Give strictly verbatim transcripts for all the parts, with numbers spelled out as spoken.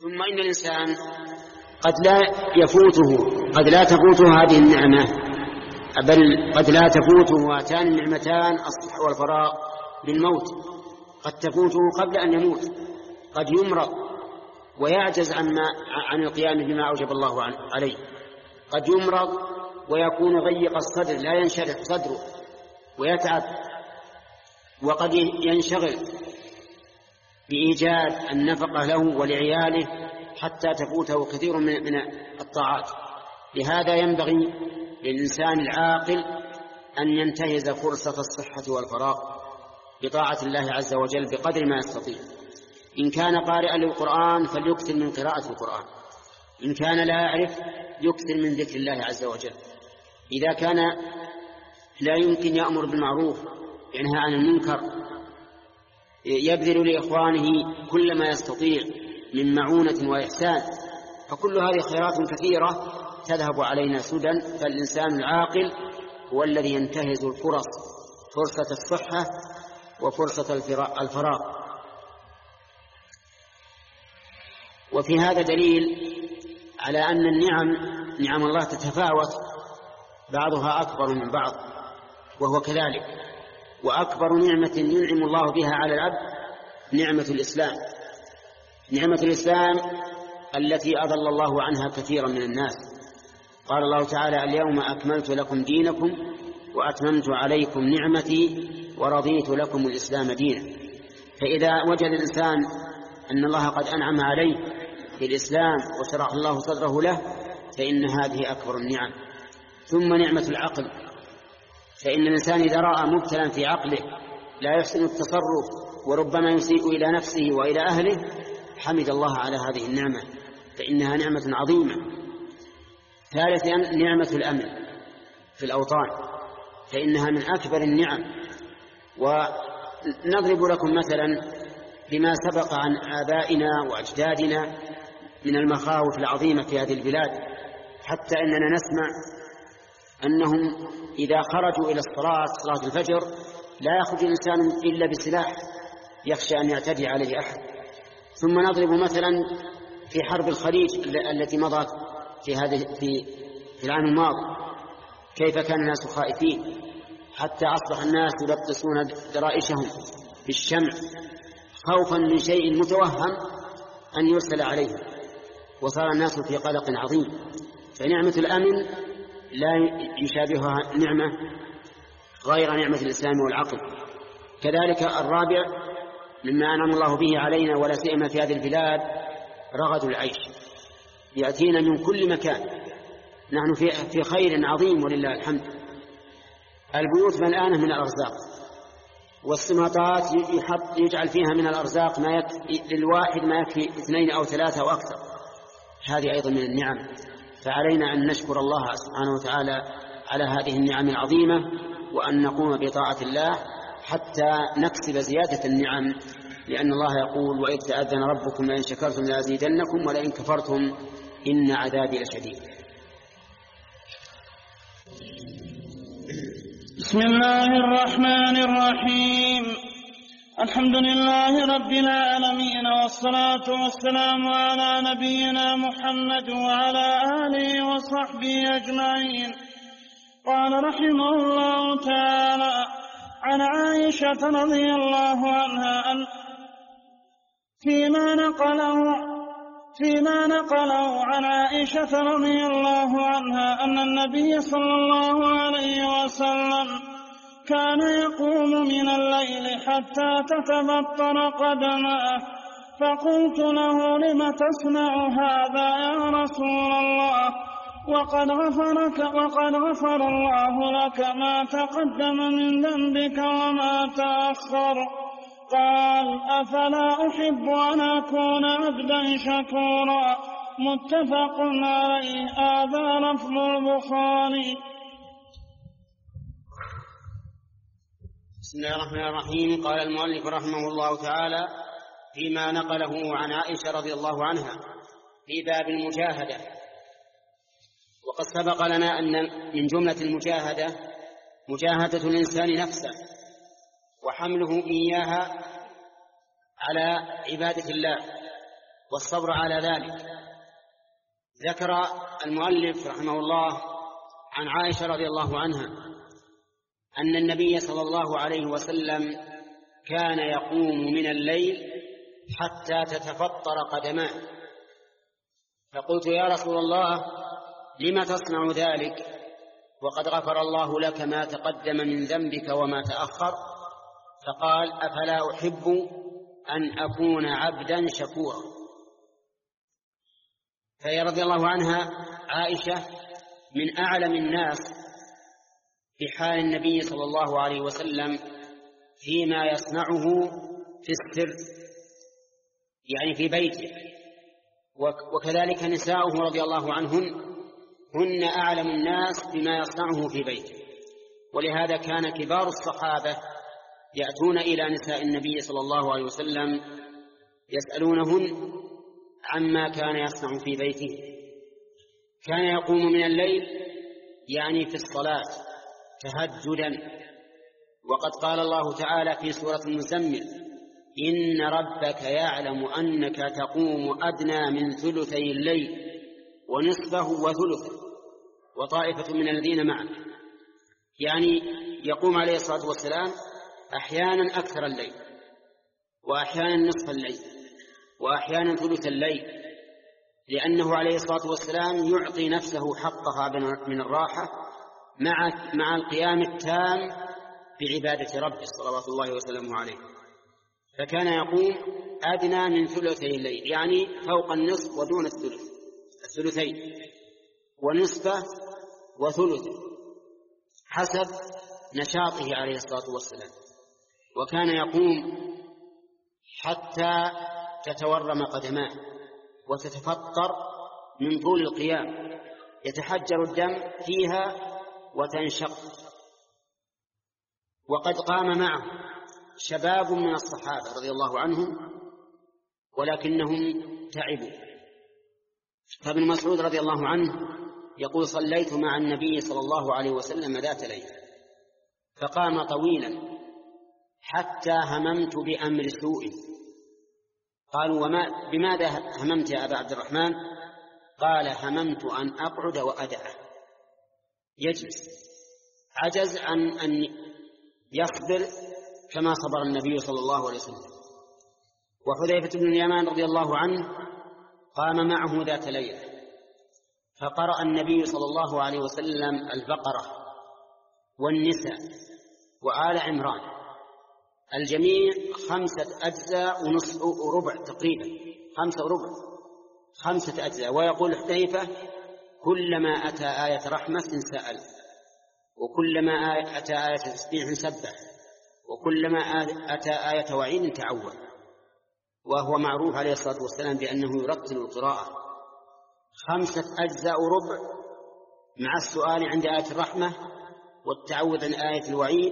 ثم إن الإنسان قد لا يفوته قد لا تفوته هذه النعمة، بل قد لا تفوته هاتان النعمتان الصحة والفراغ بالموت. قد تفوته قبل أن يموت، قد يمرض ويعجز عن, عن القيام بما أوجب الله عليه، قد يمرض ويكون ضيق الصدر لا ينشرح صدره ويتعب، وقد ينشغل بإيجاد النفقة له ولعياله حتى تفوته كثير من الطاعات. لهذا ينبغي للإنسان العاقل أن ينتهز فرصة الصحة والفراغ بطاعة الله عز وجل بقدر ما يستطيع. إن كان قارئا للقرآن فليكثر من قراءة القرآن، إن كان لا يعرف يكثر من ذكر الله عز وجل، إذا كان لا يمكن يأمر بالمعروف ينهى عن المنكر يبذل لإخوانه كل ما يستطيع من معونة وإحسان، فكل هذه خيرات كثيرة تذهب علينا سدى. فالإنسان العاقل هو الذي ينتهز الفرص، فرصة الصحة وفرصة الفراغ. وفي هذا دليل على أن النعم نعم الله تتفاوت، بعضها أكبر من بعض، وهو كذلك. وأكبر نعمة ينعم الله بها على العبد نعمة الإسلام، نعمة الإسلام التي أضل الله عنها كثيرا من الناس. قال الله تعالى: اليوم أكملت لكم دينكم وأتممت عليكم نعمتي ورضيت لكم الإسلام دينا. فإذا وجد الإنسان أن الله قد أنعم عليه بالإسلام وشرح الله صدره له فإن هذه أكبر النعم. ثم نعمة العقل، فإن الإنسان إذا رأى مبتلا في عقله لا يحسن التصرف وربما يسيء إلى نفسه وإلى أهله حمد الله على هذه النعمة، فإنها نعمة عظيمة. ثالثا نعمة الأمن في الأوطان، فإنها من أكبر النعم. ونضرب لكم مثلا بما سبق عن آبائنا وأجدادنا من المخاوف العظيمة في هذه البلاد، حتى إننا نسمع أنهم إذا خرجوا إلى الصلاة صلاة الفجر لا يخرج الإنسان إلا بسلاح يخشى أن يعتدي عليه أحد. ثم نضرب مثلا في حرب الخليج التي مضت في هذه في في العام الماضي، كيف كان الناس خائفين حتى أصبح الناس يبطسون درائشهم بالشمع خوفا من شيء متوهم أن يرسل عليهم، وصار الناس في قلق عظيم. فنعمة الأمن لا يشابهها نعمة غير نعمة الإسلام والعقل. كذلك الرابع مما أنعم الله به علينا ولا سيما في هذه البلاد رغد العيش، يأتينا من كل مكان، نحن في في خير عظيم ولله الحمد. البيوت ملآنة من الأرزاق، والسماطات يحط يجعل فيها من الأرزاق ما يكفي للواحد ما يكفي اثنين أو ثلاثة أو أكثر، هذه أيضا من النعم. فعلينا أن نشكر الله سبحانه وتعالى على هذه النعم العظيمة، وأن نقوم بطاعة الله حتى نكسب زيادة النعم، لأن الله يقول: وإذ تأذن ربكم لئن شكرتم لأزيدنكم ولئن كفرتم إن عذابي لشديد. بسم الله الرحمن الرحيم. الحمد لله رب العالمين، والصلاة والسلام على نبينا محمد وعلى آله وصحبه أجمعين. قال رحمه الله تعالى: عن عائشة رضي الله عنها أن فيما نقله فيما نقله عن عائشة رضي الله عنها أن النبي صلى الله عليه وسلم كان يقوم من الليل حتى تتبطر قدماه، فقلت له: لم تصنع هذا يا رسول الله؟ وقد غفرك وقد غفر الله لك ما تقدم من ذنبك وما تأخر. قال: أفلا أحب أن أكون عبدا شكورا. متفق عليه. هذا لفظ البخاري. بسم الله الرحمن الرحيم. قال المؤلف رحمه الله تعالى فيما نقله عن عائشة رضي الله عنها في باب المجاهدة. وقد سبق لنا أن من جملة المجاهدة مجاهدة الإنسان نفسه وحمله إياها على عبادة الله والصبر على ذلك. ذكر المؤلف رحمه الله عن عائشة رضي الله عنها أن النبي صلى الله عليه وسلم كان يقوم من الليل حتى تتفطر قدماه، فقلت يا رسول الله لم تصنع ذلك وقد غفر الله لك ما تقدم من ذنبك وما تأخر؟ فقال أفلا أحب أن أكون عبدا شكورا. فهي رضي الله عنها عائشة من أعلم الناس بحال النبي صلى الله عليه وسلم فيما يصنعه في السر، يعني في بيته، وكذلك نساؤه رضي الله عنهن هن أعلم الناس بما يصنعه في بيته. ولهذا كان كبار الصحابة يأتون إلى نساء النبي صلى الله عليه وسلم يسألونهن عما كان يصنع في بيته. كان يقوم من الليل يعني في الصلاة تهجدا، وقد قال الله تعالى في سورة المزمل إن ربك يعلم أنك تقوم أدنى من ثلثي الليل ونصفه وثلثه وطائفة من الذين معك، يعني يقوم عليه الصلاة والسلام أحيانا أكثر الليل وأحيانا نصف الليل وأحيانا ثلث الليل، لأنه عليه الصلاة والسلام يعطي نفسه حقها من الراحة مع مع القيام التام بعبادة ربه صلوات الله وسلامه عليه. فكان يقوم أدنى من ثلثي الليل، يعني فوق النصف ودون الثلث، الثلثين ونصفه وثلثه حسب نشاطه عليه الصلاة والسلام. وكان يقوم حتى تتورم قدماه وتتفطر من طول القيام، يتحجر الدم فيها وتنشق. وقد قام معه شباب من الصحابة رضي الله عنهم ولكنهم تعبوا. فابن مسعود رضي الله عنه يقول صليت مع النبي صلى الله عليه وسلم ذات ليلة فقام طويلا حتى هممت بأمر سوء. قالوا وما بماذا هممت يا أبا عبد الرحمن؟ قال هممت أن أقعد وأدعه، يجلس، عجز عن أن يصبر كما صبر النبي صلى الله عليه وسلم. وحذيفة بن اليمان رضي الله عنه قام معه ذات ليلة فقرأ النبي صلى الله عليه وسلم البقرة والنساء وآل عمران الجميع خمسة أجزاء ونصف وربع تقريبا، خمسة وربع، خمسة أجزاء. ويقول حذيفة كلما أتى آية رحمة سأل، وكلما أتى آية تسبيح سبح، وكلما أتى آية وعيد تعوذ. وهو معروف عليه الصلاة والسلام بأنه يرتل القراءة خمسة أجزاء وربع مع السؤال عند آية الرحمة والتعوذ عند آية الوعيد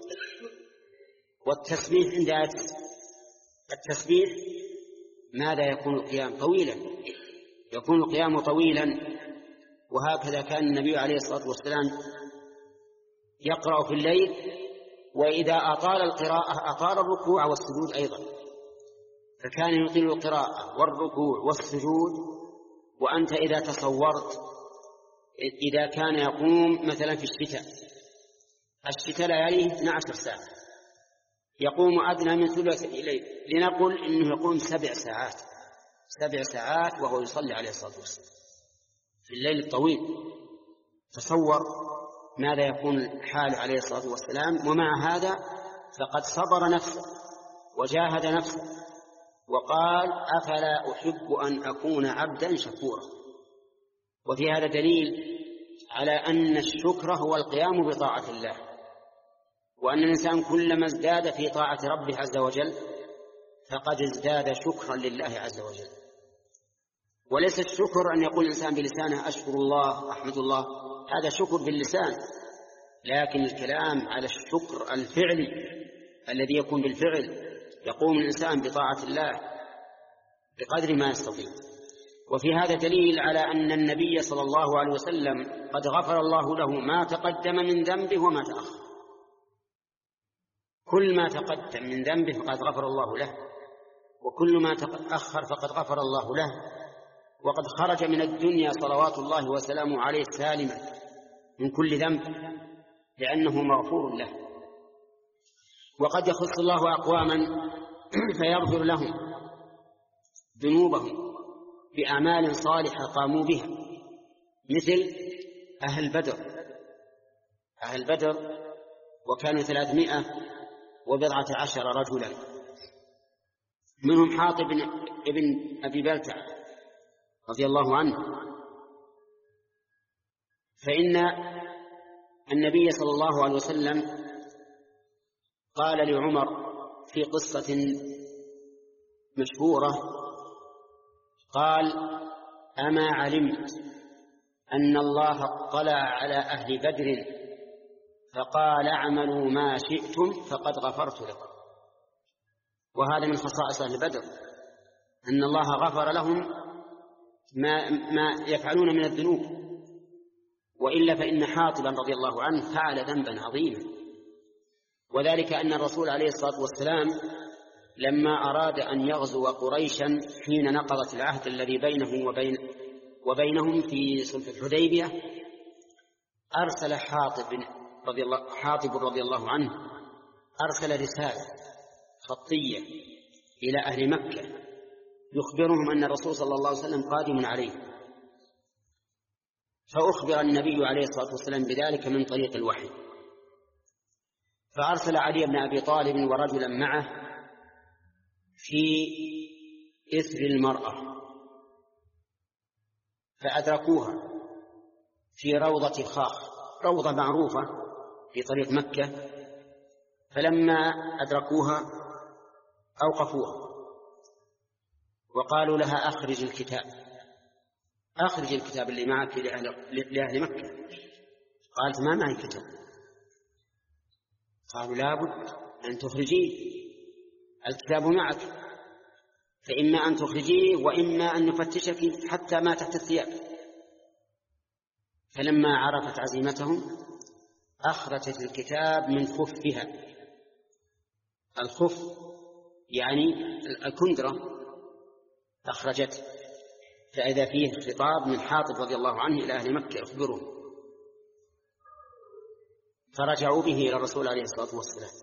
والتسبيح عند آية التسبيح. ماذا يكون القيام طويلا، يكون القيام طويلا. وهكذا كان النبي عليه الصلاة والسلام يقرأ في الليل، وإذا أطال القراءة أطال الركوع والسجود أيضا، فكان يطيل القراءة والركوع والسجود. وأنت إذا تصورت إذا كان يقوم مثلا في الشتاء، الشتاء لياليه اثنتي عشرة ساعة، يقوم أدنى من ثلث الليل، لنقل إنه يقوم سبع ساعات سبع ساعات وهو يصلي عليه الصلاة والسلام في الليل الطويل. تصور ماذا يكون حاله عليه الصلاة والسلام. ومع هذا فقد صبر نفسه وجاهد نفسه وقال أفلا أحب أن أكون عبدا شكورا. وفي هذا دليل على أن الشكر هو القيام بطاعة الله، وأن الإنسان كلما ازداد في طاعة ربه عز وجل فقد ازداد شكرا لله عز وجل. وليس الشكر أن يقول الإنسان بلسانه أشكر الله أحمد الله، هذا شكر باللسان، لكن الكلام على الشكر الفعلي الذي يكون بالفعل، يقوم الإنسان بطاعة الله بقدر ما يستطيع. وفي هذا دليل على أن النبي صلى الله عليه وسلم قد غفر الله له ما تقدم من ذنبه وما تأخر. كل ما تقدم من ذنبه قد غفر الله له، وكل ما تأخر فقد غفر الله له، وقد خرج من الدنيا صلوات الله وسلامه عليه سالما من كل ذنب لأنه مغفور له. وقد يخص الله أقواما فيغفر لهم ذنوبهم بأعمال صالحة قاموا بها، مثل أهل بدر. أهل بدر وكانوا ثلاثمائة وبضعة عشر رجلا، منهم حاطب ابن أبي بلتع رضي الله عنه. فإن النبي صلى الله عليه وسلم قال لعمر في قصة مشهورة، قال: أما علمت أن الله اطلع على أهل بدر فقال اعملوا ما شئتم فقد غفرت لكم. وهذا من خصائص أهل بدر، أن الله غفر لهم ما, ما يفعلون من الذنوب، وإلا فإن حاطبا رضي الله عنه فعل ذنبا عظيما، وذلك أن الرسول عليه الصلاة والسلام لما أراد أن يغزو قريشا حين نقضت العهد الذي بينه وبين وبينهم في صلح الحديبية، أرسل حاطب رضي الله, حاطب رضي الله عنه أرسل رسالة خطية إلى أهل مكة يخبرهم أن الرسول صلى الله عليه وسلم قادم عليه، فأخبر النبي عليه الصلاة والسلام بذلك من طريق الوحي، فأرسل علي بن أبي طالب ورجلا معه في إثر المرأة، فأدركوها في روضة خاخ، روضة معروفة في طريق مكة، فلما أدركوها أوقفوها وقالوا لها: أخرج الكتاب، أخرج الكتاب اللي معك لأهل, لأهل مكة. قالت: ما معي كتاب. قالوا: لابد أن تخرجيه، الكتاب معك، فإما أن تخرجيه وإما أن نفتشك حتى ما تحت الثياب. فلما عرفت عزيمتهم أخرجت الكتاب من خفها. الخف يعني الكندرة، أخرجته، فإذا فيه خطاب من حاطب رضي الله عنه إلى أهل مكة يخبرهم، فرجعوا به إلى الرسول عليه الصلاة والسلام.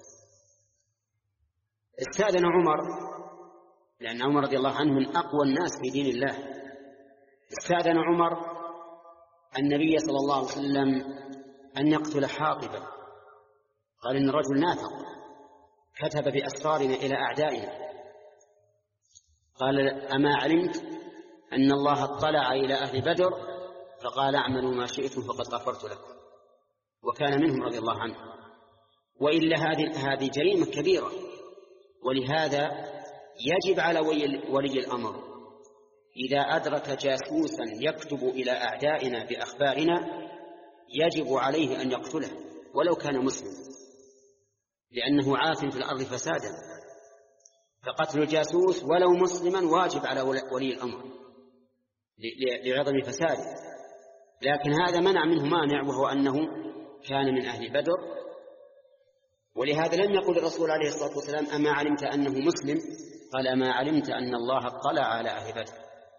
استأذن عمر، لأن عمر رضي الله عنه من أقوى الناس في دين الله، استأذن عمر النبي صلى الله عليه وسلم أن يقتل حاطبا. قال: إن الرجل نافق كتب بأسرارنا إلى أعدائنا. قال: أما علمت أن الله اطلع إلى أهل بدر فقال اعملوا ما شئتم فقد غفرت لكم، وكان منهم رضي الله عنه. وإلا هذه هذه جريمة كبيرة، ولهذا يجب على ولي الأمر إذا أدرك جاسوسا يكتب إلى أعدائنا بأخبارنا يجب عليه أن يقتله ولو كان مسلم، لأنه عاث في الأرض فسادا. فقتل الجاسوس ولو مسلما واجب على ولي الأمر لعظم فساده، لكن هذا منع منه مانع، وهو أنه كان من أهل بدر. ولهذا لم يقل الرسول عليه الصلاة والسلام: أما علمت أنه مسلم؟ قال: أما علمت أن الله اطلع على أهل بدر.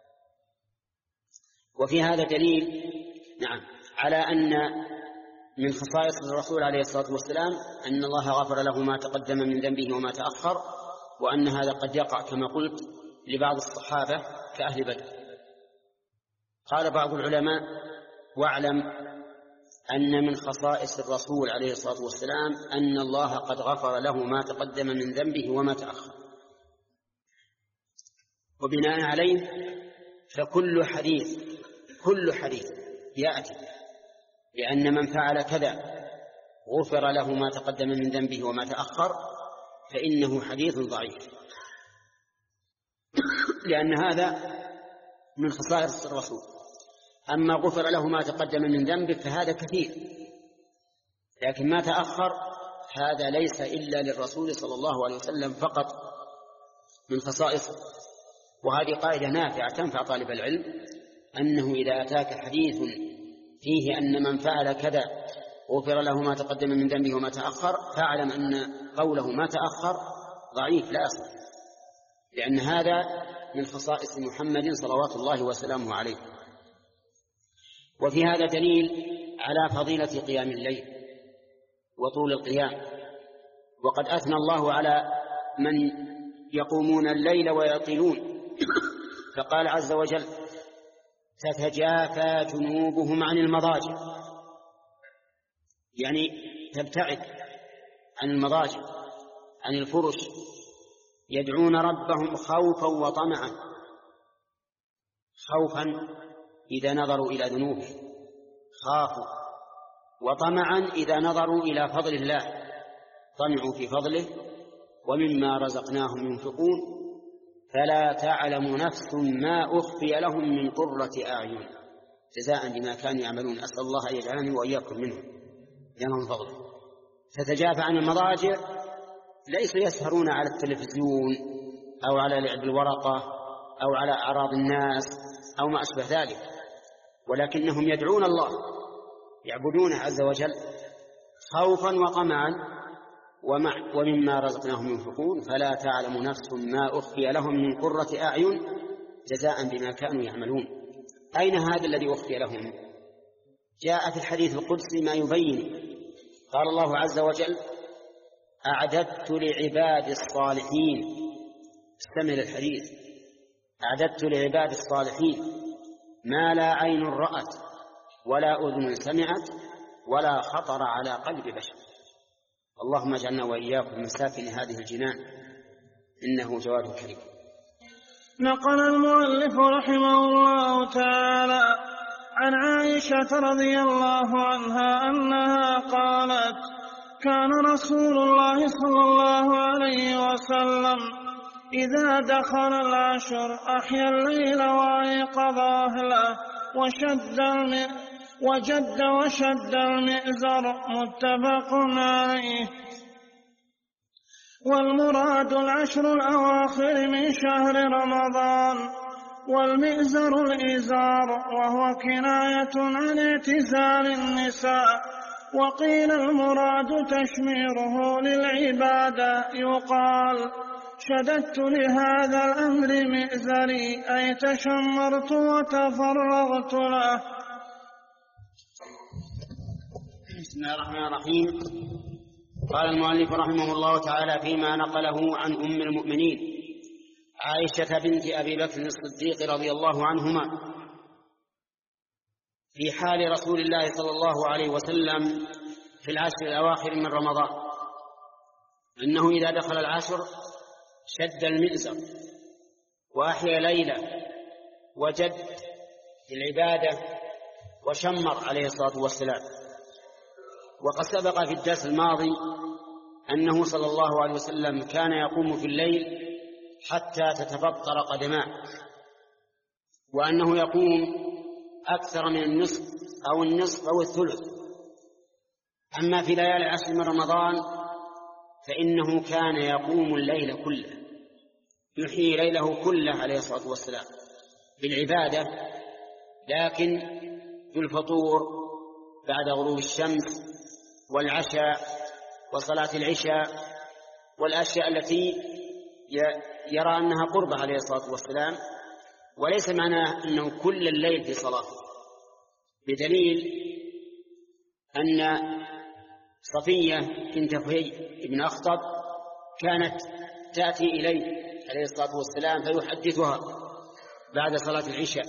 وفي هذا دليل نعم على أن من خصائص الرسول عليه الصلاة والسلام أن الله غفر له ما تقدم من ذنبه وما تأخر، وأن هذا قد يقع كما قلت لبعض الصحابة كأهل بدر. قال بعض العلماء: واعلم أن من خصائص الرسول عليه الصلاة والسلام أن الله قد غفر له ما تقدم من ذنبه وما تأخر. وبناء عليه فكل حديث كل حديث يأتي لأن من فعل كذا غفر له ما تقدم من ذنبه وما تأخر فإنه حديث ضعيف، لأن هذا من خصائص الرسول. أما غفر له ما تقدم من ذنبه فهذا كثير، لكن ما تأخر هذا ليس إلا للرسول صلى الله عليه وسلم فقط من خصائصه. وهذه قاعدة نافعة تنفع طالب العلم، أنه إذا أتاك حديث فيه أن من فعل كذا غفر له ما تقدم من ذنبه وما تأخر، فاعلم أن قوله ما تأخر ضعيف لا يصح، لأن هذا من خصائص محمد صلوات الله وسلامه عليه. وفي هذا دليل على فضيلة قيام الليل وطول القيام، وقد أثنى الله على من يقومون الليل ويطيلون، فقال عز وجل: تتجافى جنوبهم عن المضاجع، يعني تبتعد عن المضاجع عن الفرش، يدعون ربهم خوفا وطمعا. خوفا إذا نظروا إلى ذنوبه خافوا، وطمعا إذا نظروا إلى فضل الله طمعوا في فضله، ومما رزقناهم ينفقون فلا تعلم نفس ما أخفي لهم من قرة أعين جزاء بما كانوا يعملون. أسأل الله أن يجعلني وإياكم منهم ينهم فضله. تتجافى عن المضاجع ليسوا يسهرون على التلفزيون أو على لعب الورقة أو على أعراض الناس أو ما أشبه ذلك، ولكنهم يدعون الله يعبدونه عز وجل خوفا وطمعا، ومما رزقناهم ينفقون فلا تعلم نفس ما أخفي لهم من قرة أعين جزاء بما كانوا يعملون. أين هذا الذي أخفي لهم؟ جاء في الحديث القدسي ما يبين. قال الله عز وجل: أعددت لعباد الصالحين، استمع للحديث، أعددت لعباد الصالحين ما لا عين رأت ولا أذن سمعت ولا خطر على قلب بشر. اللهم اجعلنا وإياكم من ساكن هذه الجنان إنه جواد كريم. نقل المؤلف رحمه الله تعالى عن عائشة رضي الله عنها أنها قالت: كان رسول الله صلى الله عليه وسلم إذا دخل العشر أحيا الليل وأيقظ أهله وشد وجد وشد المئزر. متفق عليه. والمراد العشر الأواخر من شهر رمضان، والمئزر الإزار، وهو كناية عن اعتزال النساء. وقيل المراد تشميره للعبادة، يقال: شددت لهذا الأمر مئزري، أي تشمرت وتفرغت له. بسم الله الرحمن الرحيم. قال المؤلف رحمه الله تعالى فيما نقله عن أم المؤمنين عائشة بنت أبي بكر الصديق رضي الله عنهما في حال رسول الله صلى الله عليه وسلم في العشر الأواخر من رمضان، أنه إذا دخل العشر شد المئزر وأحيا ليلة وجد العبادة وشمر عليه الصلاة والسلام. وقد سبق في الدرس الماضي أنه صلى الله عليه وسلم كان يقوم في الليل حتى تتفطر قدماه، وأنه يقوم أكثر من النصف أو النصف أو الثلث. أما في ليالي العشر من رمضان فإنه كان يقوم الليل كله، يحيي ليله كله عليه الصلاة والسلام بالعبادة، لكن بالفطور بعد غروب الشمس والعشاء وصلاة العشاء والأشياء التي يرى أنها قربة عليه الصلاة والسلام، وليس معناه أنه كل الليل في صلاة، بدليل أن صفية بنت حيي بن أخطب كانت تأتي إليه عليه الصلاة والسلام فيحدثها بعد صلاة العشاء،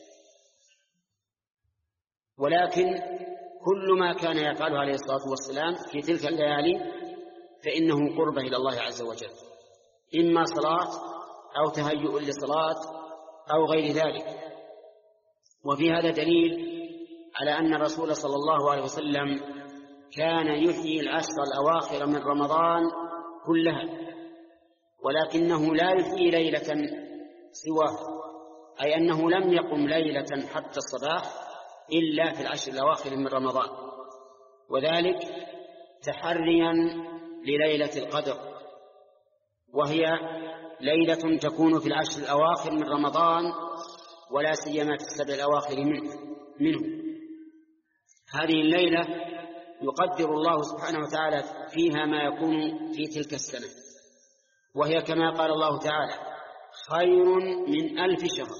ولكن كل ما كان يفعله عليه الصلاة والسلام في تلك الليالي فإنه قربة إلى الله عز وجل، إما صلاة أو تهيؤ لصلاة أو غير ذلك. وفي هذا دليل على أن الرسول صلى الله عليه وسلم كان يحيي العشر الأواخر من رمضان كلها، ولكنه لا يحيي ليلة سواه، أي أنه لم يقم ليلة حتى الصباح إلا في العشر الأواخر من رمضان، وذلك تحريا لليلة القدر، وهي ليلة تكون في العشر الأواخر من رمضان ولا سيما في السبع الأواخر منه. هذه الليلة يقدر الله سبحانه وتعالى فيها ما يكون في تلك السنة، وهي كما قال الله تعالى: خير من ألف شهر،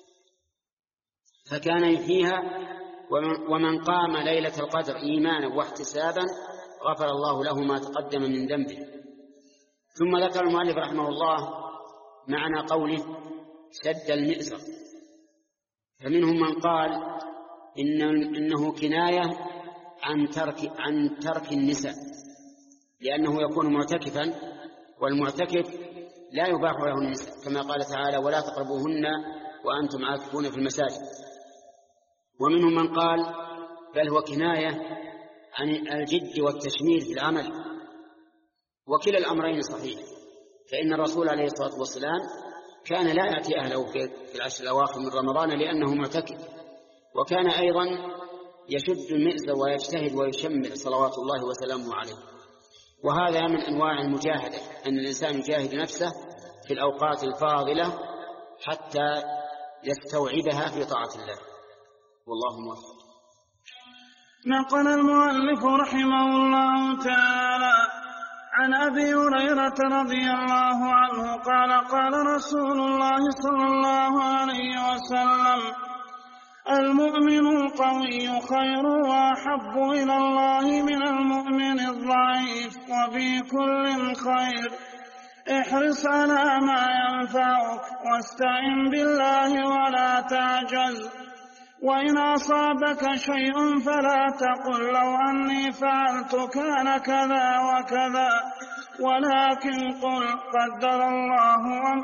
فكان يحييها. ومن قام ليلة القدر إيمانا واحتسابا غفر الله له ما تقدم من ذنبه. ثم ذكر المؤلف رحمه الله معنى قوله شد المئزر، فمنهم من قال إن إنه كناية عن ترك عن ترك النساء، لأنه يكون معتكفا، والمعتكف لا يباح له النساء، كما قال تعالى ولا تقربوهن وأنتم عاكفون في المساجد. ومنهم من قال بل هو كناية عن الجد والتشمير في العمل، وكلا الأمرين صحيح، فإن الرسول عليه الصلاة والسلام كان لا يأتي أهله في العشر الأواخر من رمضان لأنه معتكف، وكان أيضا يشد المئزر ويجتهد ويشمر صلوات الله وسلامه عليه. وهذا من أنواع المجاهدة، أن الإنسان يجاهد نفسه في الأوقات الفاضلة حتى يستوعبها في طاعة الله، والله موفق. نقل المؤلف رحمه الله تعالى عن أبي هريرة رضي الله عنه قال قال رسول الله صلى الله عليه وسلم المؤمن القوي خير وأحب إلى الله من المؤمن الضعيف، وفي كل خير، احرص على ما ينفعك واستعن بالله ولا تعجز، وإن أصابك شيء فلا تقل لو أني فعلت كان كذا وكذا، ولكن قل قدر الله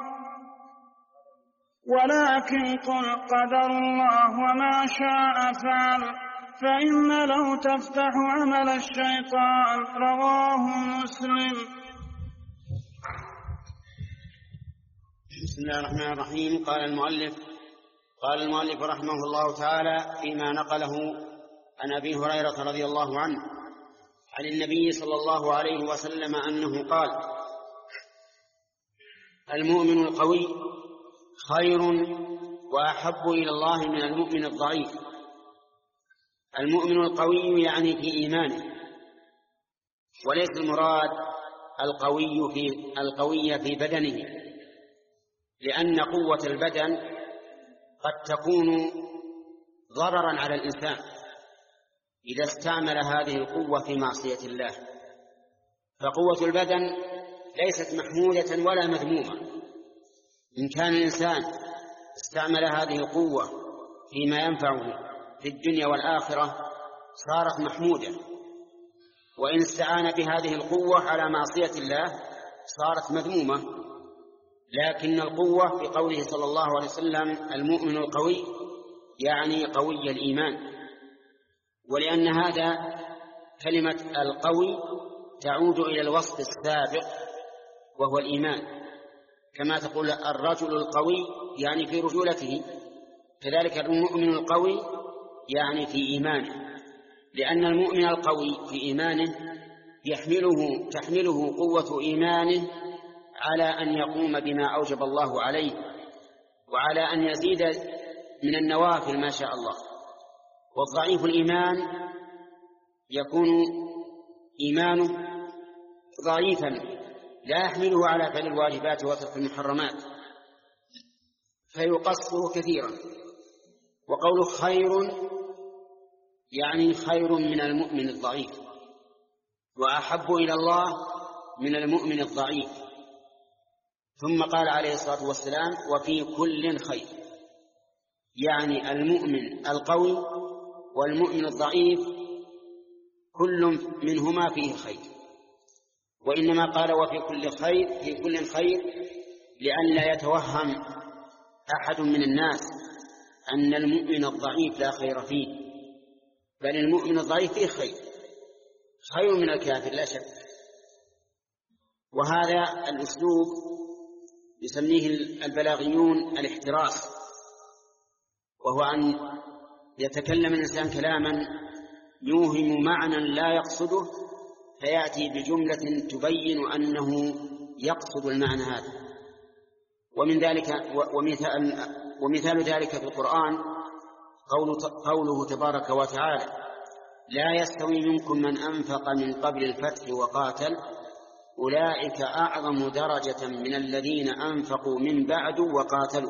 ولكن قل قدر الله وما شاء فعل، فإن لو تفتح عمل الشيطان. رواه مسلم. بسم الله الرحمن الرحيم. قال المؤلف قال المؤلف رحمه الله تعالى فيما نقله عن أبي هريرة رضي الله عنه عن النبي صلى الله عليه وسلم أنه قال المؤمن القوي خير وأحب إلى الله من المؤمن الضعيف. المؤمن القوي يعني في إيمانه، وليس المراد القوي في القوي في بدنه، لأن قوة البدن قد تكون ضررا على الإنسان إذا استعمل هذه القوة في معصية الله، فقوة البدن ليست محمودة ولا مذمومة. إن كان الإنسان استعمل هذه القوة فيما ينفعه في الدنيا والآخرة صارت محمودة، وإن استعان بهذه القوة على معصية الله صارت مذمومة. لكن القوة في قوله صلى الله عليه وسلم المؤمن القوي يعني قوي الإيمان، ولأن هذا كلمة القوي تعود إلى الوصف السابق وهو الإيمان، كما تقول الرجل القوي يعني في رجولته، كذلك المؤمن القوي يعني في إيمانه، لأن المؤمن القوي في إيمانه يحمله تحمله قوة إيمانه على أن يقوم بما أوجب الله عليه، وعلى أن يزيد من النوافل ما شاء الله. والضعيف الإيمان يكون إيمانه ضعيفا لا يحمله على فعل الواجبات وترك المحرمات، فيقصر كثيرا. وقوله خير يعني خير من المؤمن الضعيف، وأحب إلى الله من المؤمن الضعيف. ثم قال عليه الصلاة والسلام وفي كل خير، يعني المؤمن القوي والمؤمن الضعيف كل منهما فيه خير. وإنما قال وفي كل خير في كل خير لئلا يتوهم أحد من الناس أن المؤمن الضعيف لا خير فيه، بل المؤمن الضعيف فيه خير، خير من الكافر لا شك. وهذا الأسلوب يسميه البلاغيون الاحتراس، وهو أن يتكلم الإنسان كلاما يوهم معنى لا يقصده، فيأتي بجملة تبين أنه يقصد المعنى هذا. ومن ذلك ومثال, ومثال ذلك في القرآن قوله تبارك وتعالى لا يستوي منكم من أنفق من قبل الفتح وقاتل أولئك أعظم درجة من الذين أنفقوا من بعد وقاتلوا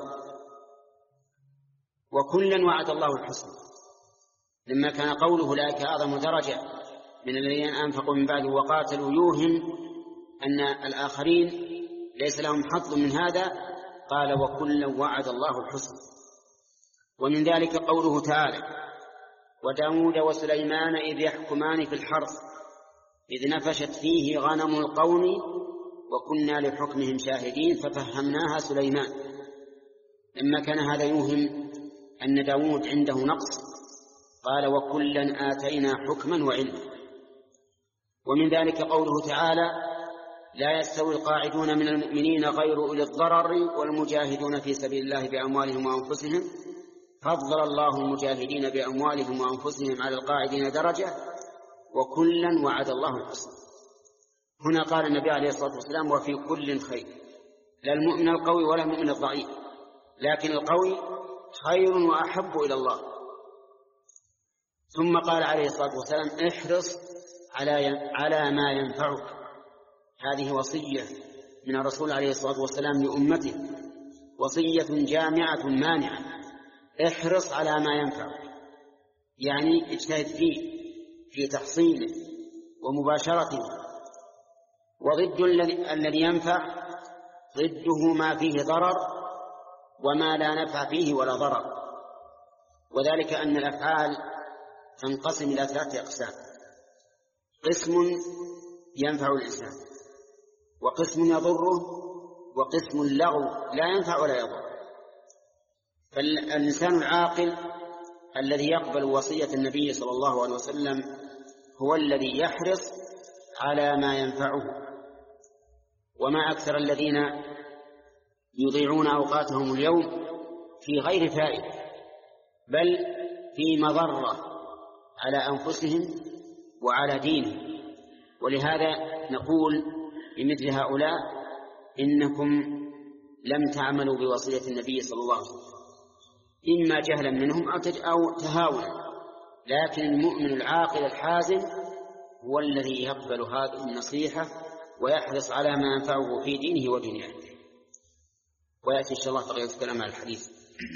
وكلا وعد الله الحسنى. لما كان قوله أولئك أعظم درجة من الذين أنفقوا من بعد وقاتلوا يوهم أن الآخرين ليس لهم حظ من هذا، قال وكلا وعد الله الحسنى. ومن ذلك قوله تعالى وداود وسليمان إذ يحكمان في الحرث إذ نفشت فيه غنم القوم وكنا لحكمهم شاهدين ففهمناها سليمان. لما كان هذا يوهم أن داود عنده نقص قال وكلا آتينا حكما وعلما. ومن ذلك قوله تعالى لا يستوي القاعدون من المؤمنين غير أولي الضرر والمجاهدون في سبيل الله بأموالهم وأنفسهم فضل الله المجاهدين بأموالهم وأنفسهم على القاعدين درجة وكلا وعد الله الحسنى. هنا قال النبي عليه الصلاة والسلام وفي كل خير، لا المؤمن القوي ولا المؤمن الضعيف، لكن القوي خير وأحب إلى الله. ثم قال عليه الصلاة والسلام احرص على على ما ينفعك. هذه وصية من الرسول عليه الصلاة والسلام لأمته، وصية جامعة مانعة. احرص على ما ينفعك، يعني اجتهد فيه في تحصيله ومباشرته. وضد الذي ينفع ضده ما فيه ضرر وما لا نفع فيه ولا ضرر. وذلك أن الأفعال تنقسم إلى ثلاثة أقسام: قسم ينفع الإنسان، وقسم يضره، وقسم لغو لا ينفع ولا يضر. فالإنسان العاقل الذي يقبل وصية النبي صلى الله عليه وسلم هو الذي يحرص على ما ينفعه. وما أكثر الذين يضيعون أوقاتهم اليوم في غير فائدة بل في مضرة على أنفسهم وعلى دينهم. ولهذا نقول لمثل هؤلاء إنكم لم تعملوا بوصية النبي صلى الله عليه وسلم، إما جهلا منهم أو تهاونا. لكن المؤمن العاقل الحازم هو الذي يقبل هذه النصيحة ويحرص على ما ينفعه في دينه ودنياه. ويأتي إن شاء الله بقية الكلام على الحديث.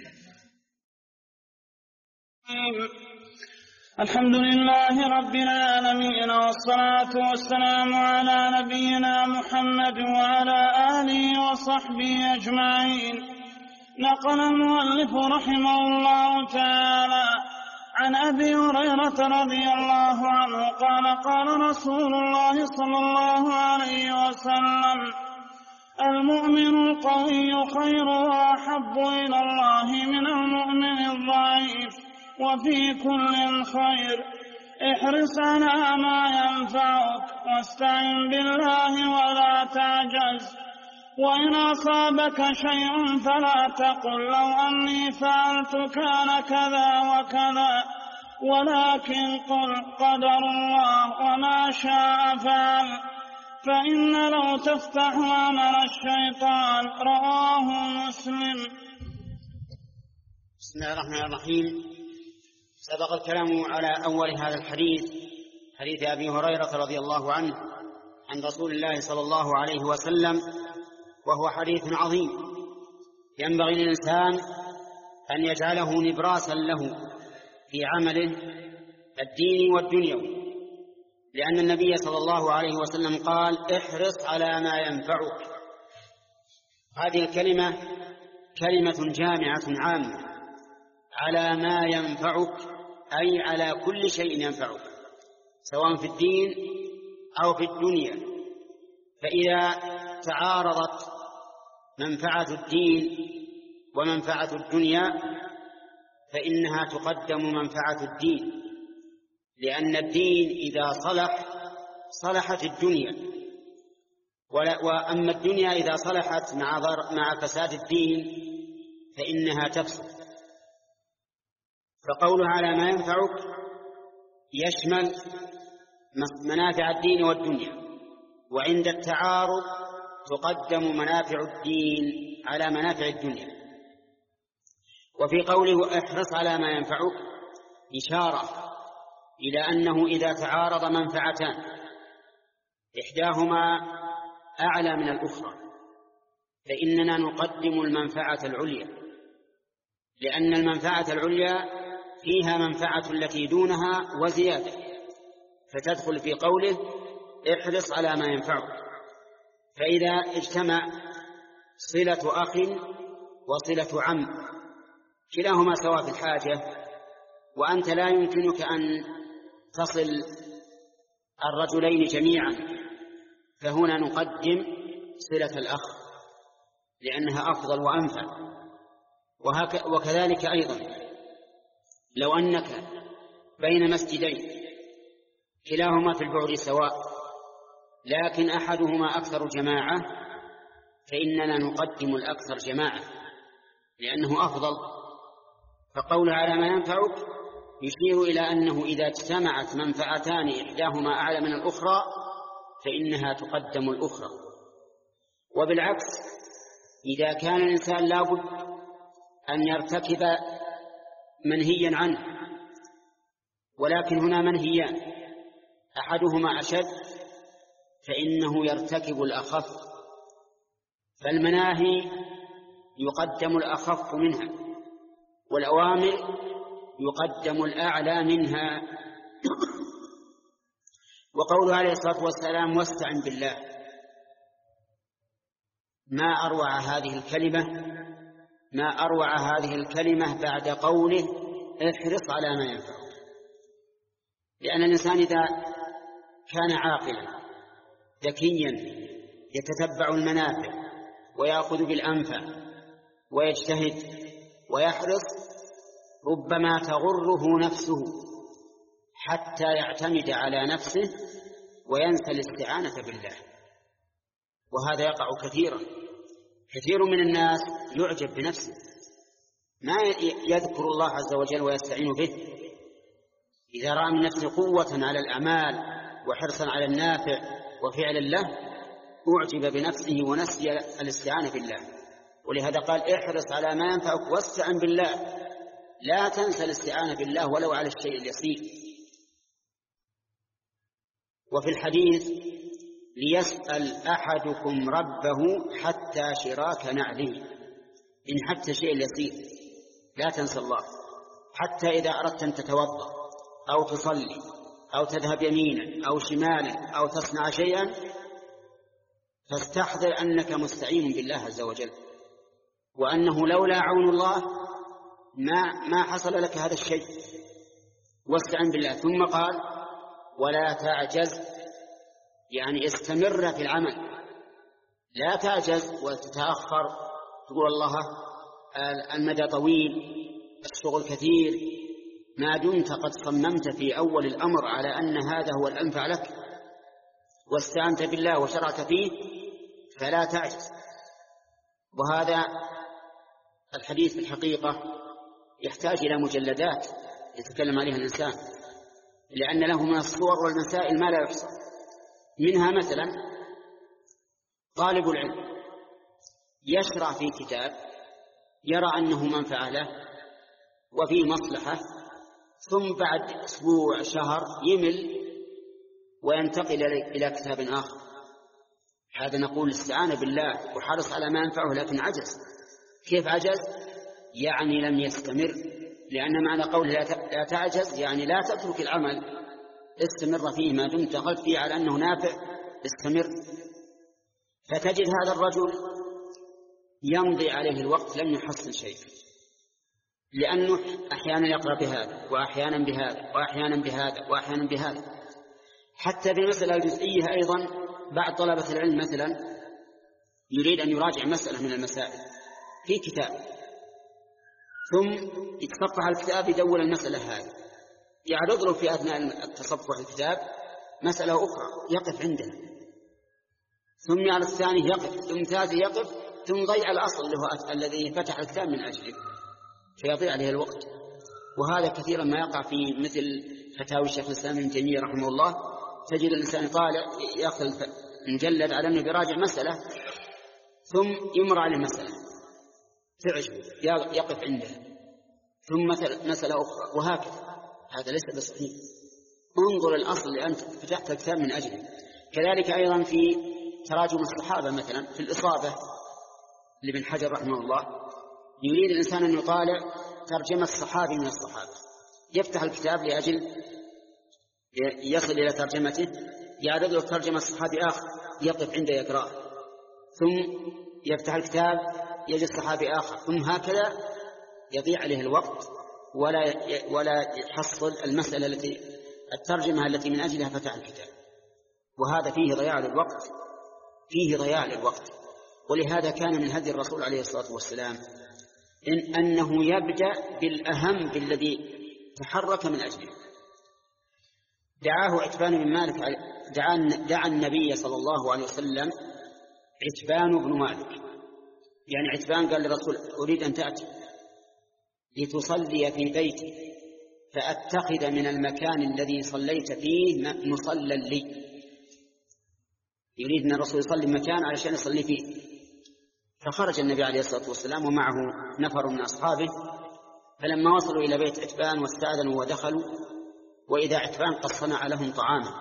الحمد لله رب العالمين، والصلاة والسلام على نبينا محمد وعلى آله وصحبه أجمعين. نقل المؤلف رحمه الله تعالى عن أبي هريرة رضي الله عنه قال قال رسول الله صلى الله عليه وسلم المؤمن القوي خير وأحب إلى الله من المؤمن الضعيف، وفي كل خير. احرص على ما ينفعك واستعن بالله ولا تعجز، وإن أصابك شيء فلا تقل لو أني فعلت كان كذا وكذا، ولكن قل قدر الله وما شاء فعل، فإن لو تفتح عمل الشيطان. رواه مسلم. بسم الله الرحمن الرحيم. سبق الكلام على أول هذا الحديث، حديث أبي هريرة رضي الله عنه عن رسول الله صلى الله عليه وسلم، وهو حديث عظيم ينبغي للإنسان أن يجعله نبراسا له في عمله الديني والدنيوي، لأن النبي صلى الله عليه وسلم قال احرص على ما ينفعك. هذه الكلمة كلمة جامعة عامة، على ما ينفعك أي على كل شيء ينفعك سواء في الدين أو في الدنيا. فإذا تعارضت منفعة الدين ومنفعة الدنيا فإنها تقدم منفعة الدين، لأن الدين إذا صلح صلحت الدنيا، وأما الدنيا إذا صلحت مع, مع فساد الدين فإنها تفسد. فقوله على ما ينفعك يشمل منافع الدين والدنيا، وعند التعارض تقدم منافع الدين على منافع الدنيا. وفي قوله احرص على ما ينفعك إشارة إلى أنه إذا تعارض منفعتان إحداهما أعلى من الأخرى فإننا نقدم المنفعة العليا، لأن المنفعة العليا فيها منفعة التي دونها وزيادة، فتدخل في قوله احرص على ما ينفعك. فإذا اجتمع صلة أخ وصلة عم كلاهما سواء في الحاجة، وأنت لا يمكنك أن تصل الرجلين جميعا، فهنا نقدم صلة الأخ لأنها أفضل وأنفع. وكذلك أيضا لو أنك بين مسجدين كلاهما في البعد سواء لكن أحدهما أكثر جماعة، فإننا نقدم الأكثر جماعة لأنه أفضل. فقول على ما ينفعك يشير إلى أنه إذا اجتمعت منفعتان إحداهما أعلى من الأخرى فإنها تقدم الأخرى. وبالعكس إذا كان الإنسان لابد أن يرتكب منهيا عنه ولكن هنا منهيان أحدهما أشد فإنه يرتكب الأخف، فالمناهي يقدم الأخف منها والأوامر يقدم الأعلى منها. وقوله عليه الصلاة والسلام واستعن بالله، ما أروع هذه الكلمة ما أروع هذه الكلمة بعد قوله احرص على ما ينفعك، لأن الإنسان إذا كان عاقلا ذكيا يتتبع المنافع ويأخذ بالأنفع ويجتهد ويحرص ربما تغره نفسه حتى يعتمد على نفسه وينسى الاستعانة بالله، وهذا يقع كثيرا. كثير من الناس يعجب بنفسه ما يذكر الله عز وجل ويستعين به، إذا رأى من نفسه قوة على الأعمال وحرصا على النافع وفعل الله أعجب بنفسه ونسي الاستعانة بالله. ولهذا قال احرص على ما ينفعك واستعن بالله، لا تنسى الاستعانة بالله ولو على الشيء اليسير. وفي الحديث ليسأل أحدكم ربه حتى شراك نعله، إن حتى شيء يسير لا تنسى الله. حتى إذا أردت أن تتوضأ أو تصلي أو تذهب يمينا أو شمالا أو تصنع شيئا فاستحضر أنك مستعين بالله عز وجل، وأنه لولا عون الله ما ما حصل لك هذا الشيء، واستعن بالله. ثم قال ولا تعجز، يعني استمر في العمل، لا تعجز وتتأخر تقول الله المدى طويل الشغل كثير، ما دمت قد صممت في أول الأمر على أن هذا هو الأنفع لك واستعنت بالله وشرعت فيه فلا تعجز. وهذا الحديث في الحقيقة يحتاج إلى مجلدات يتكلم عليها الإنسان، لأن له من الصور والمسائل ما لا يحصى. منها مثلا طالب العلم يشرع في كتاب يرى أنه منفعة له وفيه مصلحة، ثم بعد أسبوع شهر يمل وينتقل إلى كتاب آخر. هذا نقول استعان بالله وحرص على ما ينفعه لكن عجز. كيف عجز؟ يعني لم يستمر، لأن معنى قوله لا تعجز يعني لا تترك العمل، استمر فيه ما دمت قلت فيه على أنه نافع، استمر. فتجد هذا الرجل يمضي عليه الوقت لم يحصل شيء، لأنه أحيانا يقرأ بهذا وأحيانا بهذا وأحيانا بهذا وأحيانا بهذا. حتى في المسألة الجزئية أيضا بعض طلبة العلم مثلا يريد أن يراجع مسألة من المسائل في كتاب، ثم يتصفح الكتاب يدور المسألة هذه، يعرض له في أثناء التصفح الكتاب مسألة أخرى يقف عندها، ثم يعرض الثاني يقف، ثم ثالث يقف، ثم ضيع الأصل اللي هو الذي فتح الكتاب من أجله، فيضيع عليه الوقت. وهذا كثيرا ما يقع في مثل فتاوي الشيخ الإسلام ابن تيمية رحمه الله، تجد الإنسان طالع يأخذ مجلد على أنه يراجع مسألة ثم يمر على مسألة تعجب يقف عندها، ثم مسألة أخرى، وهكذا. هذا ليس بصحيح. انظر الأصل اللي أنت فتحت الكتاب من أجله. كذلك أيضا في تراجم الصحابة مثلا في الإصابة لابن حجر رحمه الله، يريد الإنسان أن يطالع ترجمة الصحابي من الصحابة، يفتح الكتاب لأجل يصل إلى ترجمته، يعرض له ترجمة الصحابي آخر يقف عنده يقرأ، ثم يفتح الكتاب يجد صحابي آخر، ثم هكذا يضيع عليه الوقت ولا ولا يحصل المسألة التي الترجمة التي من أجلها فتح الكتاب، وهذا فيه ضياع للوقت، فيه ضياع للوقت. ولهذا كان من هدي الرسول عليه الصلاة والسلام إن أنه يبدأ بالأهم بالذي تحرك من أجله. دعاه عتبان بن مالك، دعا النبي صلى الله عليه وسلم عتبان بن مالك، يعني عتبان قال للرسول أريد أن تأتي لتصلي في بيتي فأتخذ من المكان الذي صليت فيه مصلى لي، يريد أن الرسول يصلي مكان علشان يصلي فيه. فخرج النبي عليه الصلاة والسلام ومعه نفر من أصحابه، فلما وصلوا إلى بيت عتبان واستأذنوا ودخلوا، وإذا عتبان قد صنع لهم طعاما،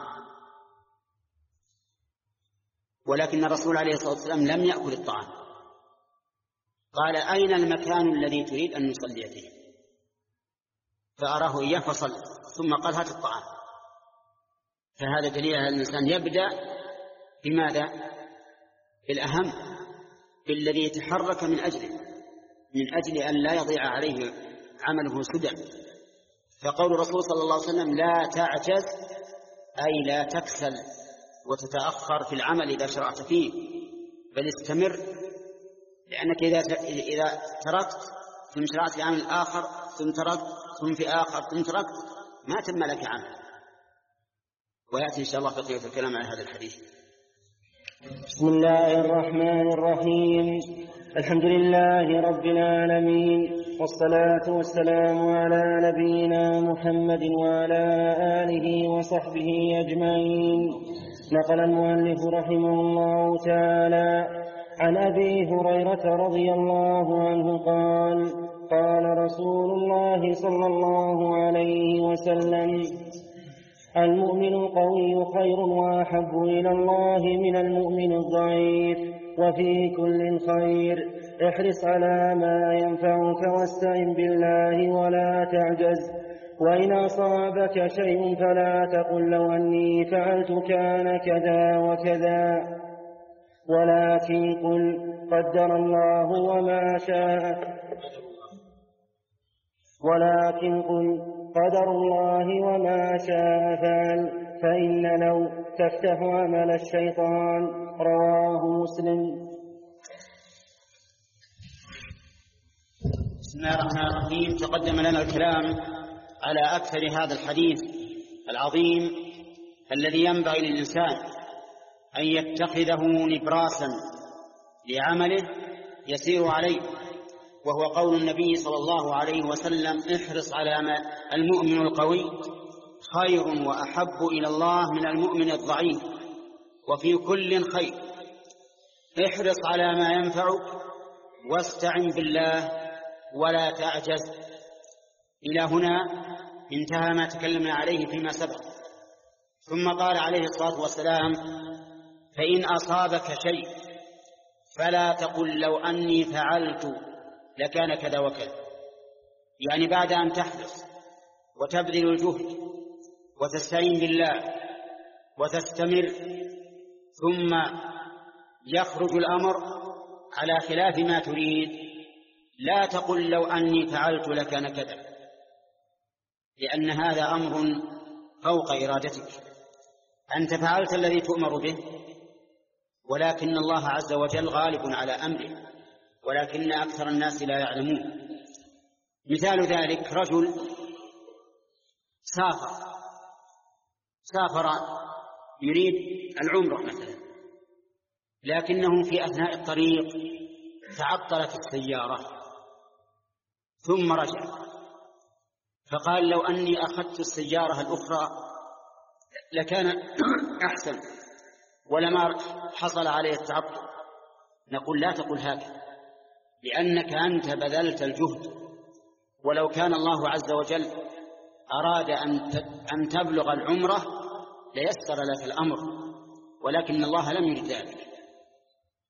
ولكن الرسول عليه الصلاة والسلام لم يأكل الطعام. قال أين المكان الذي تريد أن نصلي فيه؟ فأراه إياه فصلى، ثم قال هات الطعام. فهذا دليل على الإنسان يبدأ بماذا؟ بالأهم، بالذي يتحرك من أجله، من أجل أن لا يضيع عليه عمله سدى. فقول الرسول صلى الله عليه وسلم لا تعجز، أي لا تكسل وتتأخر في العمل إذا شرعت فيه، بل استمر، لأنك إذا إذا تركت ثم شرعت في عمل آخر ثم تركت ثم في آخر ثم تركت ما تم لك عمل. ويأتي إن شاء الله بقية الكلام على هذا الحديث. بسم الله الرحمن الرحيم. الحمد لله رب العالمين، والصلاة والسلام على نبينا محمد وعلى آله وصحبه أجمعين. نقل المؤلف رحمه الله تعالى عن أبي هريرة رضي الله عنه قال قال رسول الله صلى الله عليه وسلم المؤمن القوي خير وأحب إلى الله من المؤمن الضعيف، وفي كل خير. احرص على ما ينفعك واستعن بالله ولا تعجز، وإن أصابك شيء فلا تقل لو أني فعلت كان كذا وكذا، ولكن قل قدر الله وما شاء ولكن قل قدر الله وما شاء فعل، فإن لو تفتح عمل الشيطان. رواه مسلم. بسم الله الرحمن الرحيم. تقدم لنا الكلام على أكثر هذا الحديث العظيم الذي ينبغي للإنسان أن يتخذه نبراسا لعمله يسير عليه، وهو قول النبي صلى الله عليه وسلم احرص على ما المؤمن القوي خير وأحب إلى الله من المؤمن الضعيف، وفي كل خير. احرص على ما ينفعك واستعن بالله ولا تعجز. إلى هنا انتهى ما تكلمنا عليه فيما سبق. ثم قال عليه الصلاة والسلام فإن أصابك شيء فلا تقل لو أني فعلت لكان كذا وكذا، يعني بعد أن تحرص وتبذل الجهد وتستعين بالله وتستمر ثم يخرج الأمر على خلاف ما تريد، لا تقل لو أني فعلت لكان كذا، لأن هذا أمر فوق إرادتك. أنت فعلت الذي تؤمر به، ولكن الله عز وجل غالب على أمره، ولكن أكثر الناس لا يعلمون. مثال ذلك رجل سافر سافر يريد العمرة مثلا، لكنه في أثناء الطريق تعطلت السيارة ثم رجع، فقال لو أني أخذت السيارة الأخرى لكان أحسن ولما حصل عليه التعطل. نقول لا تقل هكذا، لأنك أنت بذلت الجهد، ولو كان الله عز وجل أراد أن تبلغ العمرة ليسر لك الأمر، ولكن الله لم يرد ذلك.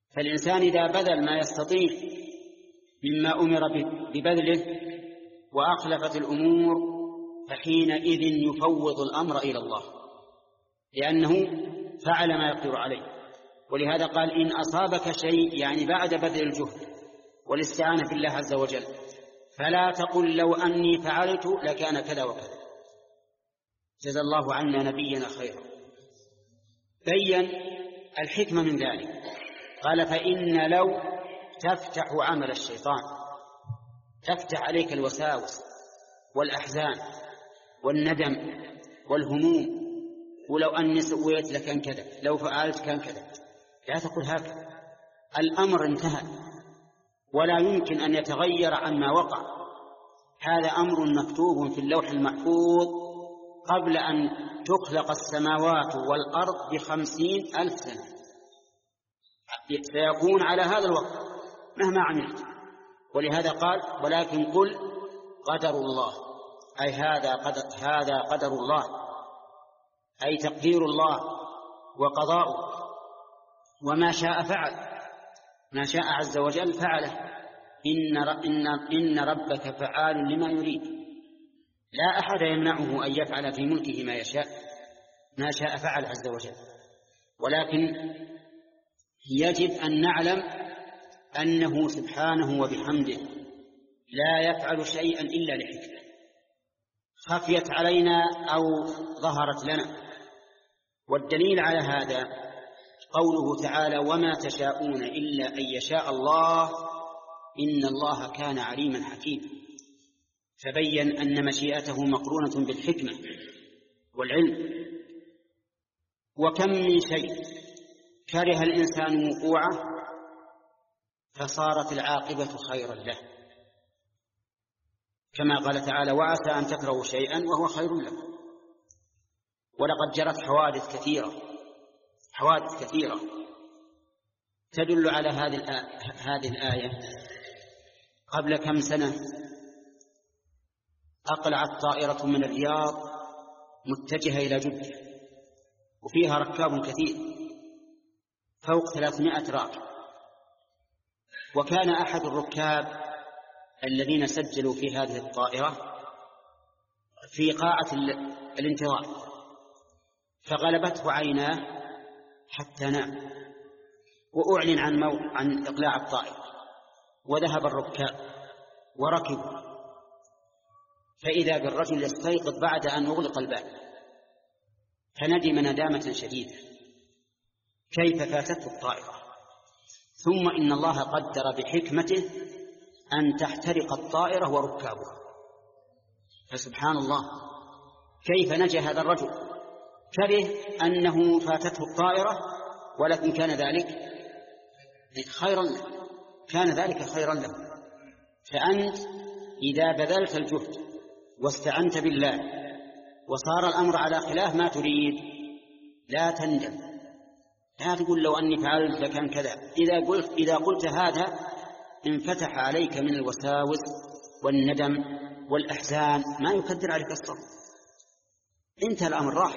فالإنسان إذا بذل ما يستطيع مما أمر ببذله وأخلفت الأمور فحينئذ يفوض الأمر إلى الله، لأنه فعل ما يقدر عليه. ولهذا قال إن أصابك شيء، يعني بعد بذل الجهد والاستعانة بالله عز وجل، فلا تقل لو أني فعلت لكان كذا وكذا. جزا الله عنا نبينا خيرا. بين الحكمة من ذلك، قال فإن لو تفتح عمل الشيطان، تفتح عليك الوساوس والأحزان والندم والهموم، ولو أني سويت لكان كذا، لو فعلت كان كذا. لا تقول هكذا، الأمر انتهى ولا يمكن أن يتغير عما وقع. هذا أمر مكتوب في اللوح المحفوظ قبل أن تخلق السماوات والأرض بخمسين ألف سنة، سيكون على هذا الوقت مهما عملت. ولهذا قال ولكن قل قدر الله، أي هذا قدر, هذا قدر الله، أي تقدير الله وقضاؤه، وما شاء فعل، ما شاء عز وجل فعله. إن, إن, إن ربك فعال لما يريد، لا أحد يمنعه أن يفعل في ملكه ما يشاء، ما شاء فعل عز وجل. ولكن يجب أن نعلم أنه سبحانه وبحمده لا يفعل شيئا إلا لحكمة خفيت علينا أو ظهرت لنا. والدليل على هذا قوله تعالى وما تشاءون إلا أن يشاء الله إن الله كان عليما حكيما. فبين أن مشيئته مقرونة بالحكمة والعلم. وكم من شيء كره الإنسان وقوعه فصارت العاقبة خيرا له، كما قال تعالى وعسى أن تكرهوا شيئا وهو خير لكم. ولقد جرت حوادث كثيرة حوادث كثيرة تدل على هذه الآية. قبل كم سنة أقلعت طائرة من الرياض متجهة إلى جدة، وفيها ركاب كثير فوق ثلاثمائة راكب. وكان أحد الركاب الذين سجلوا في هذه الطائرة في قاعة الانتظار، فغلبته عيناه حتى نام، وأعلن عن, مو... عن إقلاع الطائرة، وذهب الركاب وركبوا، فإذا بالرجل يستيقظ بعد أن أغلق الباب، فندم ندامة شديدة كيف فاتته الطائرة. ثم إن الله قدر بحكمته أن تحترق الطائرة وركابها، فسبحان الله كيف نجا هذا الرجل، كره أنه فاتته الطائرة ولكن كان ذلك خيرا له، كان ذلك خيرا له. فأنت إذا بذلت الجهد واستعنت بالله وصار الأمر على خلاف ما تريد لا تندم، لا تقول لو أني فعلت لكان كذا. إذا قلت, إذا قلت هذا انفتح عليك من الوساوس والندم والأحزان ما يقدر عليك الصبر، انتهى الأمر راح.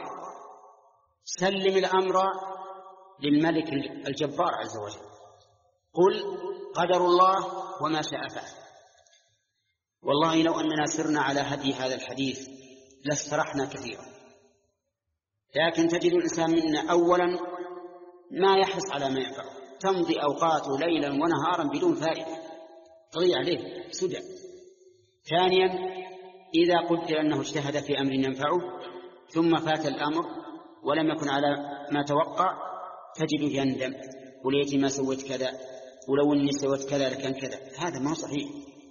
سلم الأمر للملك الجبار عز وجل، قل قدر الله وما شاء فعل. والله لو أننا سرنا على هدي هذا الحديث لاسترحنا كثيرا، لكن تجد الإنسان منا أولا ما يحرص على ما ينفعه، تمضي أوقاته ليلا ونهارا بدون فائدة تضيع عليه سدى. ثانيا إذا قدر أنه اجتهد في أمر ينفعه ثم فات الأمر ولم يكن على ما توقع تجد يندم، وليتي ما سويت كذا، ولو أني سويت كذا لكان كذا. هذا ما صحيح.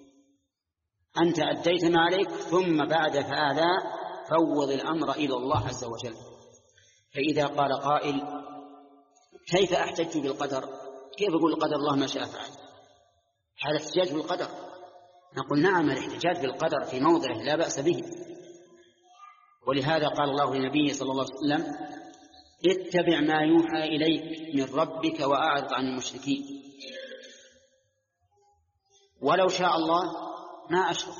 أنت أديت ما عليك ثم بعد هذا فوض الأمر إلى الله عز وجل. فإذا قال قائل كيف أحتج بالقدر، كيف أقول قدر الله ما شاء فعل، هذا احتجاج بالقدر. نقول نعم الاحتجاج بالقدر في موضعه لا بأس به. ولهذا قال الله لنبيه صلى الله عليه وسلم اتبع ما يوحى إليك من ربك وأعرض عن المشركين. ولو شاء الله ما أشرك،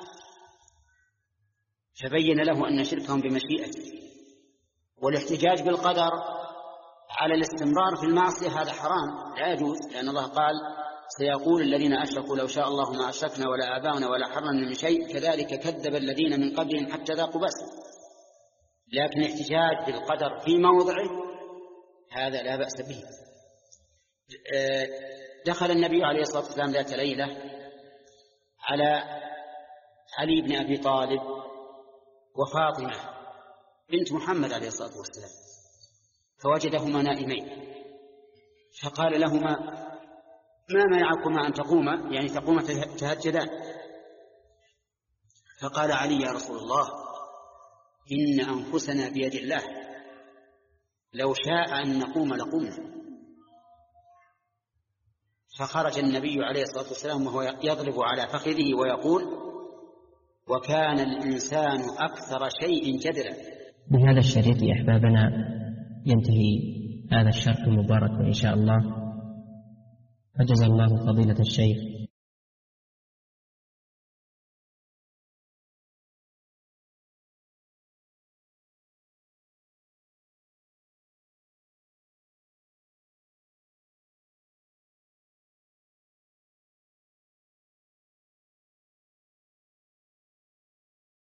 فبين له أن شركهم بمشيئته. والاحتجاج بالقدر على الاستمرار في المعصية هذا حرام لا يجوز، لأن الله قال سيقول الذين أشركوا لو شاء الله ما أشركنا ولا آباؤنا ولا حرمنا من شيء كذلك كذب الذين من قبلهم حتى ذاقوا بأسنا. لكن احتجاج بالقدر في موضعه هذا لا بأس به. دخل النبي عليه الصلاة والسلام ذات ليلة على علي بن أبي طالب وفاطمة بنت محمد عليه الصلاة والسلام فوجدهما نائمين، فقال لهما ما منعكما أن تقوما، يعني تقوما تهجدان؟ فقال علي يا رسول الله إن أنفسنا بيد الله لو شاء أن نقوم لقمنا. فخرج النبي عليه الصلاة والسلام وهو يضرب على فخذه ويقول وكان الإنسان أكثر شيء جدلا. بهذا الشريط يا أحبابنا ينتهي هذا الشرح المبارك إن شاء الله. فجزا الله فضيلة الشيخ